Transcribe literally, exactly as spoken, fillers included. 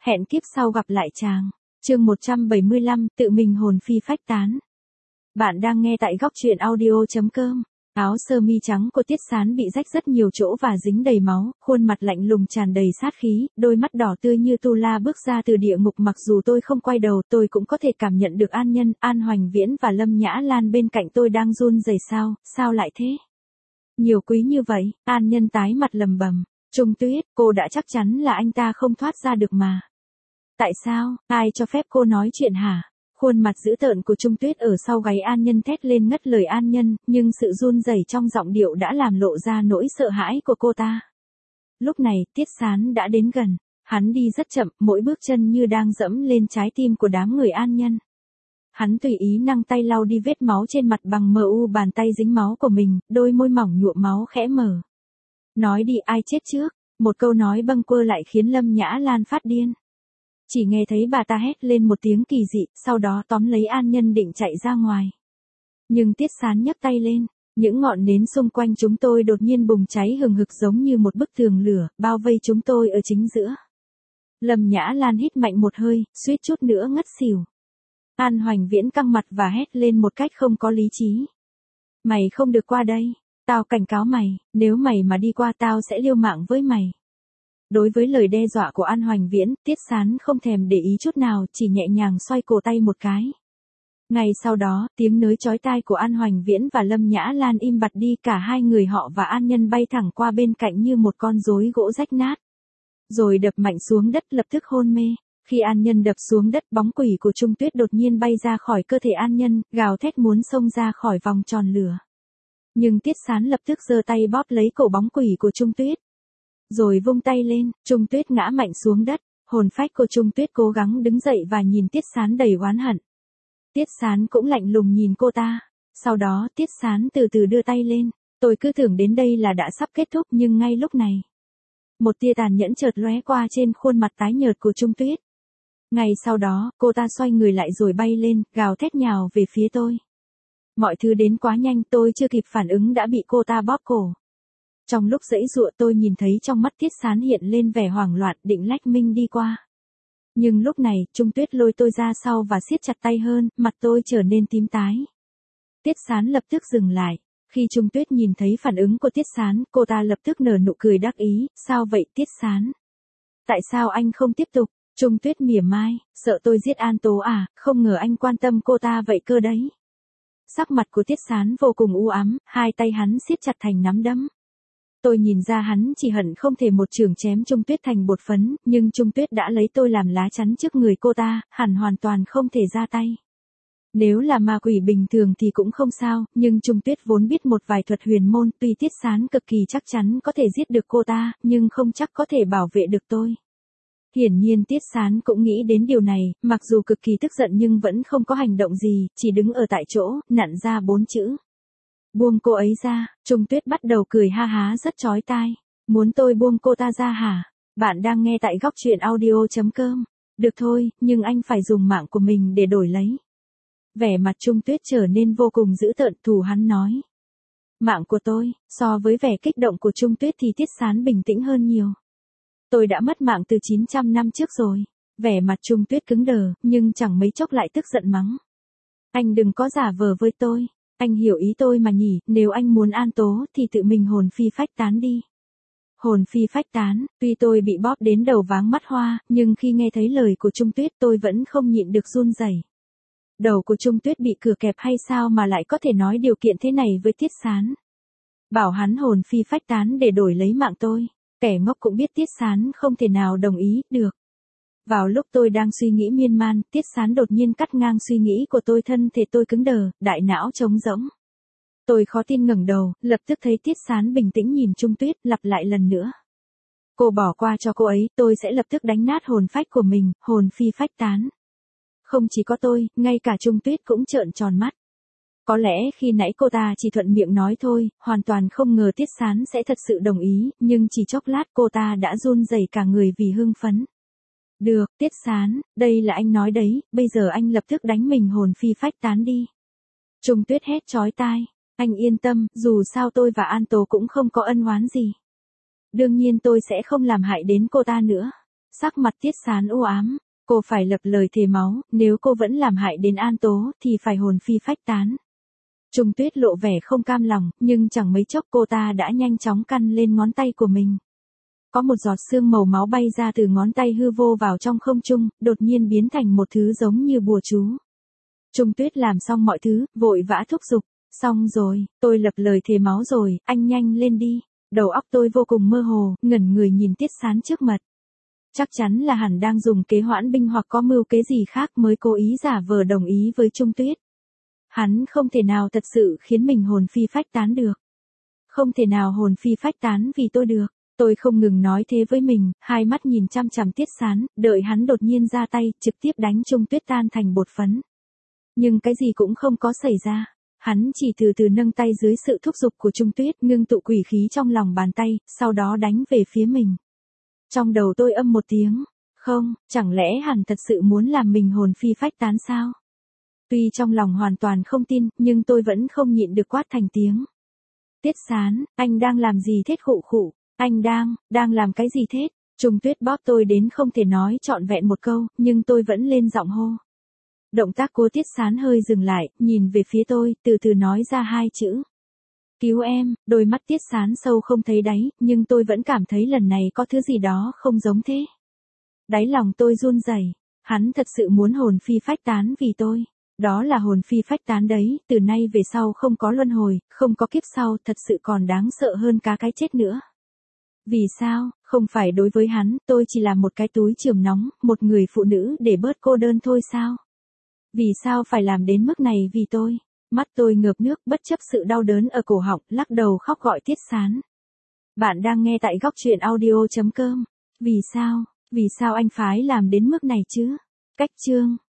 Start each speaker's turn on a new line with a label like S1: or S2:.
S1: Hẹn kiếp sau gặp lại chàng. Chương một trăm bảy mươi lăm, tự mình hồn phi phách tán. Bạn đang nghe tại góc truyện audio chấm com. Áo sơ mi trắng của Tiết Sán bị rách rất nhiều chỗ và dính đầy máu, khuôn mặt lạnh lùng tràn đầy sát khí, đôi mắt đỏ tươi như tu la bước ra từ địa ngục. Mặc dù tôi không quay đầu, tôi cũng có thể cảm nhận được An Nhân, An Hoành Viễn và Lâm Nhã Lan bên cạnh tôi đang run rẩy. Sao, sao lại thế? Nhiều quý như vậy. An Nhân tái mặt lầm bầm. Trung Tuyết, cô đã chắc chắn là anh ta không thoát ra được mà. Tại sao, ai cho phép cô nói chuyện hả? Khuôn mặt dữ tợn của Trung Tuyết ở sau gáy An Nhân thét lên ngất lời An Nhân, nhưng sự run rẩy trong giọng điệu đã làm lộ ra nỗi sợ hãi của cô ta. Lúc này, Tiết Sán đã đến gần. Hắn đi rất chậm, mỗi bước chân như đang dẫm lên trái tim của đám người An Nhân. Hắn tùy ý nâng tay lau đi vết máu trên mặt bằng mờ u bàn tay dính máu của mình, đôi môi mỏng nhuộm máu khẽ mở. Nói đi, ai chết trước? Một câu nói bâng quơ lại khiến Lâm Nhã Lan phát điên. Chỉ nghe thấy bà ta hét lên một tiếng kỳ dị, sau đó tóm lấy An Nhân định chạy ra ngoài. Nhưng Tiết Sán nhấc tay lên, những ngọn nến xung quanh chúng tôi đột nhiên bùng cháy hừng hực giống như một bức tường lửa, bao vây chúng tôi ở chính giữa. Lâm Nhã Lan hít mạnh một hơi, suýt chút nữa ngất xỉu. An Hoành Viễn căng mặt và hét lên một cách không có lý trí. Mày không được qua đây, tao cảnh cáo mày, nếu mày mà đi qua tao sẽ liều mạng với mày. Đối với lời đe dọa của An Hoành Viễn, Tiết Sán không thèm để ý chút nào, chỉ nhẹ nhàng xoay cổ tay một cái. Ngay sau đó, tiếng nới chói tai của An Hoành Viễn và Lâm Nhã Lan im bặt đi, cả hai người họ và An Nhân bay thẳng qua bên cạnh như một con rối gỗ rách nát. Rồi đập mạnh xuống đất, lập tức hôn mê. Khi An Nhân đập xuống đất, bóng quỷ của Trung Tuyết đột nhiên bay ra khỏi cơ thể An Nhân, gào thét muốn xông ra khỏi vòng tròn lửa. Nhưng Tiết Sán lập tức giơ tay bóp lấy cổ bóng quỷ của Trung Tuyết. Rồi vung tay lên, Trung Tuyết ngã mạnh xuống đất, hồn phách của Trung Tuyết cố gắng đứng dậy và nhìn Tiết Sán đầy oán hận. Tiết Sán cũng lạnh lùng nhìn cô ta. Sau đó Tiết Sán từ từ đưa tay lên, tôi cứ tưởng đến đây là đã sắp kết thúc, nhưng ngay lúc này, một tia tàn nhẫn chợt lóe qua trên khuôn mặt tái nhợt của Trung Tuyết. Ngay sau đó, cô ta xoay người lại rồi bay lên, gào thét nhào về phía tôi. Mọi thứ đến quá nhanh, tôi chưa kịp phản ứng đã bị cô ta bóp cổ. Trong lúc giãy giụa, tôi nhìn thấy trong mắt Tiết Sán hiện lên vẻ hoảng loạn, định lách mình đi qua. Nhưng lúc này, Trung Tuyết lôi tôi ra sau và siết chặt tay hơn, mặt tôi trở nên tím tái. Tiết Sán lập tức dừng lại. Khi Trung Tuyết nhìn thấy phản ứng của Tiết Sán, cô ta lập tức nở nụ cười đắc ý. Sao vậy Tiết Sán? Tại sao anh không tiếp tục? Trung Tuyết mỉa mai, sợ tôi giết An Tố à, không ngờ anh quan tâm cô ta vậy cơ đấy. Sắc mặt của Tiết Sán vô cùng u ám, hai tay hắn siết chặt thành nắm đấm. Tôi nhìn ra hắn chỉ hận không thể một chưởng chém Trung Tuyết thành bột phấn, nhưng Trung Tuyết đã lấy tôi làm lá chắn trước người cô ta, hẳn hoàn toàn không thể ra tay. Nếu là ma quỷ bình thường thì cũng không sao, nhưng Trung Tuyết vốn biết một vài thuật huyền môn, tuy Tiết Sán cực kỳ chắc chắn có thể giết được cô ta, nhưng không chắc có thể bảo vệ được tôi. Hiển nhiên Tiết Sán cũng nghĩ đến điều này, mặc dù cực kỳ tức giận nhưng vẫn không có hành động gì, chỉ đứng ở tại chỗ, nặn ra bốn chữ. Buông cô ấy ra. Trung Tuyết bắt đầu cười ha há rất chói tai. Muốn tôi buông cô ta ra hả? Bạn đang nghe tại góc truyện audio chấm com. Được thôi, nhưng anh phải dùng mạng của mình để đổi lấy. Vẻ mặt Trung Tuyết trở nên vô cùng dữ tợn, thù hắn nói. Mạng của tôi, so với vẻ kích động của Trung Tuyết thì Tiết Sán bình tĩnh hơn nhiều. Tôi đã mất mạng từ chín trăm năm trước rồi. Vẻ mặt Trung Tuyết cứng đờ, nhưng chẳng mấy chốc lại tức giận mắng. Anh đừng có giả vờ với tôi. Anh hiểu ý tôi mà nhỉ, nếu anh muốn An Tố thì tự mình hồn phi phách tán đi. Hồn phi phách tán, tuy tôi bị bóp đến đầu váng mắt hoa, nhưng khi nghe thấy lời của Trung Tuyết tôi vẫn không nhịn được run rẩy. Đầu của Trung Tuyết bị cửa kẹp hay sao mà lại có thể nói điều kiện thế này với Tiết Sán. Bảo hắn hồn phi phách tán để đổi lấy mạng tôi, kẻ ngốc cũng biết Tiết Sán không thể nào đồng ý, được. Vào lúc tôi đang suy nghĩ miên man, Tiết Sán đột nhiên cắt ngang suy nghĩ của tôi, thân thể tôi cứng đờ, đại não trống rỗng. Tôi khó tin ngẩng đầu, lập tức thấy Tiết Sán bình tĩnh nhìn Trung Tuyết, lặp lại lần nữa. Cô bỏ qua cho cô ấy, tôi sẽ lập tức đánh nát hồn phách của mình, hồn phi phách tán. Không chỉ có tôi, ngay cả Trung Tuyết cũng trợn tròn mắt. Có lẽ khi nãy cô ta chỉ thuận miệng nói thôi, hoàn toàn không ngờ Tiết Sán sẽ thật sự đồng ý, nhưng chỉ chốc lát cô ta đã run rẩy cả người vì hưng phấn. Được, Tiết Sán, đây là anh nói đấy, bây giờ anh lập tức đánh mình hồn phi phách tán đi. Trung Tuyết hét chói tai, anh yên tâm, dù sao tôi và An Tố cũng không có ân oán gì. Đương nhiên tôi sẽ không làm hại đến cô ta nữa. Sắc mặt Tiết Sán u ám, cô phải lập lời thề máu, nếu cô vẫn làm hại đến An Tố thì phải hồn phi phách tán. Trung Tuyết lộ vẻ không cam lòng, nhưng chẳng mấy chốc cô ta đã nhanh chóng căn lên ngón tay của mình. Có một giọt sương màu máu bay ra từ ngón tay hư vô vào trong không trung, đột nhiên biến thành một thứ giống như bùa chú. Trung Tuyết làm xong mọi thứ, vội vã thúc giục. Xong rồi, tôi lập lời thề máu rồi, anh nhanh lên đi. Đầu óc tôi vô cùng mơ hồ, ngẩn người nhìn Tiết Sán trước mặt. Chắc chắn là hẳn đang dùng kế hoãn binh hoặc có mưu kế gì khác mới cố ý giả vờ đồng ý với Trung Tuyết. Hắn không thể nào thật sự khiến mình hồn phi phách tán được. Không thể nào hồn phi phách tán vì tôi được. Tôi không ngừng nói thế với mình, hai mắt nhìn chăm chằm Tiết Sán, đợi hắn đột nhiên ra tay, trực tiếp đánh Trung Tuyết tan thành bột phấn. Nhưng cái gì cũng không có xảy ra. Hắn chỉ từ từ nâng tay dưới sự thúc giục của Trung Tuyết, ngưng tụ quỷ khí trong lòng bàn tay, sau đó đánh về phía mình. Trong đầu tôi âm một tiếng, không, chẳng lẽ hắn thật sự muốn làm mình hồn phi phách tán sao? Tuy trong lòng hoàn toàn không tin, nhưng tôi vẫn không nhịn được quát thành tiếng. Tiết Sán, anh đang làm gì thế khụ khụ? Anh đang, đang làm cái gì thế? Trung Tuyết bóp tôi đến không thể nói trọn vẹn một câu, nhưng tôi vẫn lên giọng hô. Động tác của Tiết Sán hơi dừng lại, nhìn về phía tôi, từ từ nói ra hai chữ. Cứu em, đôi mắt Tiết Sán sâu không thấy đáy, nhưng tôi vẫn cảm thấy lần này có thứ gì đó không giống thế. Đáy lòng tôi run rẩy, hắn thật sự muốn hồn phi phách tán vì tôi. Đó là hồn phi phách tán đấy, từ nay về sau không có luân hồi, không có kiếp sau, thật sự còn đáng sợ hơn cả cái chết nữa. Vì sao, không phải đối với hắn, tôi chỉ là một cái túi chườm nóng, một người phụ nữ để bớt cô đơn thôi sao? Vì sao phải làm đến mức này vì tôi? Mắt tôi ngợp nước bất chấp sự đau đớn ở cổ họng, lắc đầu khóc gọi Tiết Sán. Bạn đang nghe tại góc truyện audio chấm com. Vì sao, vì sao anh phái làm đến mức này chứ? Cách chương